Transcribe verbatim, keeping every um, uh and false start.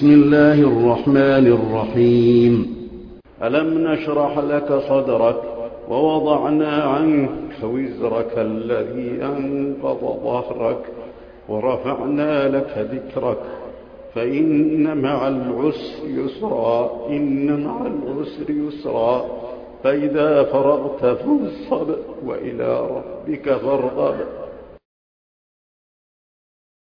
بسم الله الرحمن الرحيم. ألم نشرح لك صدرك ووضعنا عنك وزرك الذي أنقض ظهرك ورفعنا لك ذكرك فإن مع العسر يسرا إن مع العسر يسرا فإذا فرغت فانصب وإلى ربك فارغب